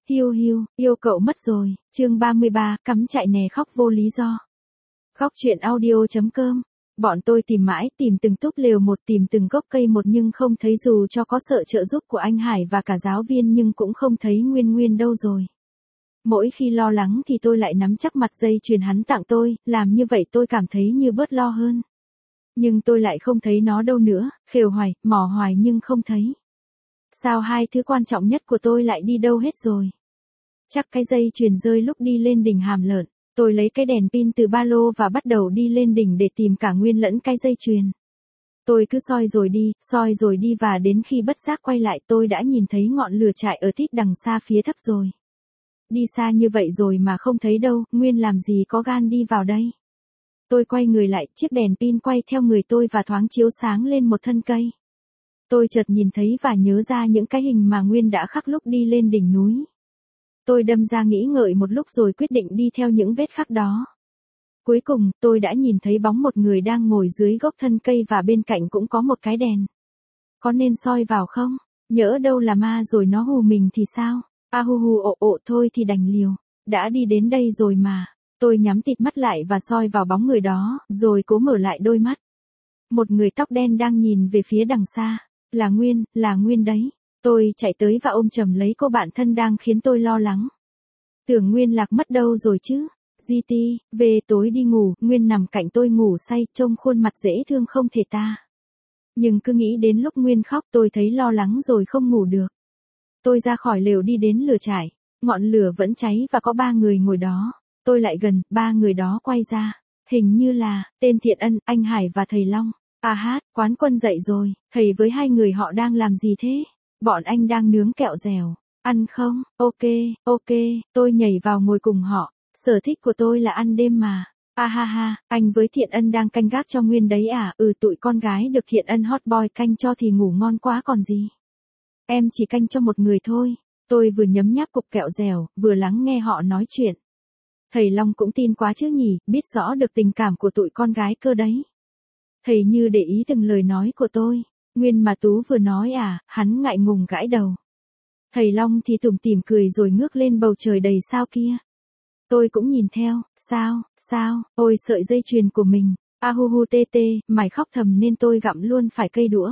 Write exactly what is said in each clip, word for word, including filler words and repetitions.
Hiu hiu, yêu cậu mất rồi, chương ba mươi ba, cắm trại nè khóc vô lý do. Khóc chuyện audio.com. Bọn tôi tìm mãi, tìm từng túp lều một, tìm từng gốc cây một nhưng không thấy, dù cho có sự trợ giúp của anh Hải và cả giáo viên nhưng cũng không thấy Nguyên Nguyên đâu rồi. Mỗi khi lo lắng thì tôi lại nắm chắc mặt dây chuyền hắn tặng tôi, làm như vậy tôi cảm thấy như bớt lo hơn. Nhưng tôi lại không thấy nó đâu nữa, khều hoài, mò hoài nhưng không thấy. Sao hai thứ quan trọng nhất của tôi lại đi đâu hết rồi? Chắc cái dây chuyền rơi lúc đi lên đỉnh Hàm Lợn. Tôi lấy cái đèn pin từ ba lô và bắt đầu đi lên đỉnh để tìm cả Nguyên lẫn cái dây chuyền. Tôi cứ soi rồi đi, soi rồi đi và đến khi bất giác quay lại tôi đã nhìn thấy ngọn lửa trại ở tít đằng xa phía thấp rồi. Đi xa như vậy rồi mà không thấy đâu, Nguyên làm gì có gan đi vào đây. Tôi quay người lại, chiếc đèn pin quay theo người tôi và thoáng chiếu sáng lên một thân cây. Tôi chợt nhìn thấy và nhớ ra những cái hình mà Nguyên đã khắc lúc đi lên đỉnh núi. Tôi đâm ra nghĩ ngợi một lúc rồi quyết định đi theo những vết khắc đó. Cuối cùng, tôi đã nhìn thấy bóng một người đang ngồi dưới gốc thân cây và bên cạnh cũng có một cái đèn. Có nên soi vào không? Nhỡ đâu là ma rồi nó hù mình thì sao? A hu hu ộ ộ thôi thì đành liều. Đã đi đến đây rồi mà. Tôi nhắm tịt mắt lại và soi vào bóng người đó, rồi cố mở lại đôi mắt. Một người tóc đen đang nhìn về phía đằng xa. Là Nguyên, là Nguyên đấy. Tôi chạy tới và ôm chầm lấy cô bạn thân đang khiến tôi lo lắng. Tưởng Nguyên lạc mất đâu rồi chứ? giê tê, về tối đi ngủ, Nguyên nằm cạnh tôi ngủ say, trông khuôn mặt dễ thương không thể tả. Nhưng cứ nghĩ đến lúc Nguyên khóc tôi thấy lo lắng rồi không ngủ được. Tôi ra khỏi lều đi đến lửa trại, ngọn lửa vẫn cháy và có ba người ngồi đó. Tôi lại gần, ba người đó quay ra. Hình như là, tên Thiện Ân, anh Hải và thầy Long. À hát, Quán Quân dậy rồi, thầy với hai người họ đang làm gì thế? Bọn anh đang nướng kẹo dẻo. Ăn không? Ok, ok, tôi nhảy vào ngồi cùng họ. Sở thích của tôi là ăn đêm mà. À ha ha, anh với Thiện Ân đang canh gác cho Nguyên đấy à? Ừ, tụi con gái được Thiện Ân hot boy canh cho thì ngủ ngon quá còn gì. Em chỉ canh cho một người thôi. Tôi vừa nhấm nháp cục kẹo dẻo, vừa lắng nghe họ nói chuyện. Thầy Long cũng tin quá chứ nhỉ, biết rõ được tình cảm của tụi con gái cơ đấy. Thầy như để ý từng lời nói của tôi. Nguyên mà Tú vừa nói à, hắn ngại ngùng gãi đầu. Thầy Long thì tủm tỉm cười rồi ngước lên bầu trời đầy sao kia. Tôi cũng nhìn theo, sao, sao, ôi sợi dây chuyền của mình, a hu hu tê tê, mày khóc thầm nên tôi gặm luôn phải cây đũa.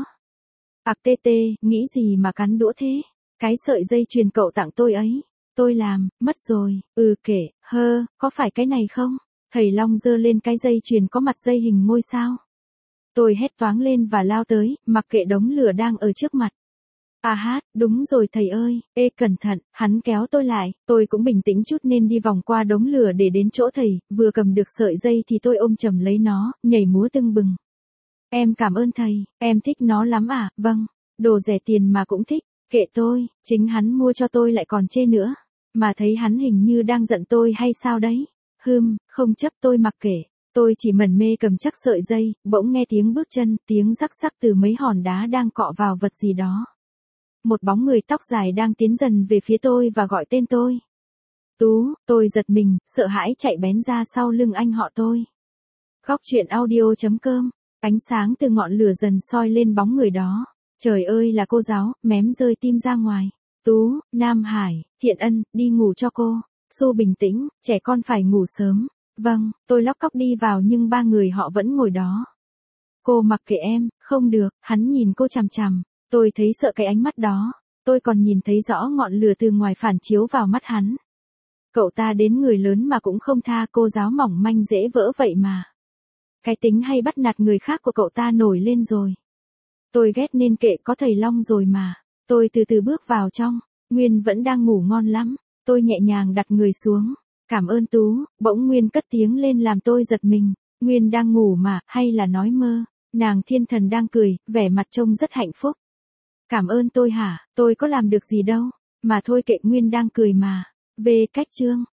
Ặc tê tê, nghĩ gì mà cắn đũa thế, cái sợi dây chuyền cậu tặng tôi ấy, tôi làm, mất rồi, ừ kể, hơ, có phải cái này không? Thầy Long giơ lên cái dây chuyền có mặt dây hình ngôi sao. Tôi hét toáng lên và lao tới, mặc kệ đống lửa đang ở trước mặt. À hát, đúng rồi thầy ơi, ê cẩn thận, hắn kéo tôi lại, tôi cũng bình tĩnh chút nên đi vòng qua đống lửa để đến chỗ thầy, vừa cầm được sợi dây thì tôi ôm chầm lấy nó, nhảy múa tưng bừng. Em cảm ơn thầy, em thích nó lắm à, vâng, đồ rẻ tiền mà cũng thích, kệ tôi, chính hắn mua cho tôi lại còn chê nữa, mà thấy hắn hình như đang giận tôi hay sao đấy, hừm, không chấp tôi mặc kệ. Tôi chỉ mẩn mê cầm chắc sợi dây, bỗng nghe tiếng bước chân, tiếng rắc rắc từ mấy hòn đá đang cọ vào vật gì đó. Một bóng người tóc dài đang tiến dần về phía tôi và gọi tên tôi. Tú, tôi giật mình, sợ hãi chạy bén ra sau lưng anh họ tôi. Khóc chuyện audio.com, ánh sáng từ ngọn lửa dần soi lên bóng người đó. Trời ơi là cô giáo, mém rơi tim ra ngoài. Tú, Nam Hải, Thiện Ân, đi ngủ cho cô. Xu bình tĩnh, trẻ con phải ngủ sớm. Vâng, tôi lóc cóc đi vào nhưng ba người họ vẫn ngồi đó. Cô mặc kệ em, không được, hắn nhìn cô chằm chằm. Tôi thấy sợ cái ánh mắt đó. Tôi còn nhìn thấy rõ ngọn lửa từ ngoài phản chiếu vào mắt hắn. Cậu ta đến người lớn mà cũng không tha, cô giáo mỏng manh dễ vỡ vậy mà. Cái tính hay bắt nạt người khác của cậu ta nổi lên rồi. Tôi ghét nên kệ, có thầy Long rồi mà. Tôi từ từ bước vào trong. Nguyên vẫn đang ngủ ngon lắm. Tôi nhẹ nhàng đặt người xuống. Cảm ơn Tú, bỗng Nguyên cất tiếng lên làm tôi giật mình. Nguyên đang ngủ mà, hay là nói mơ? Nàng thiên thần đang cười, vẻ mặt trông rất hạnh phúc. Cảm ơn tôi hả, tôi có làm được gì đâu. Mà thôi kệ, Nguyên đang cười mà. Về cách chương.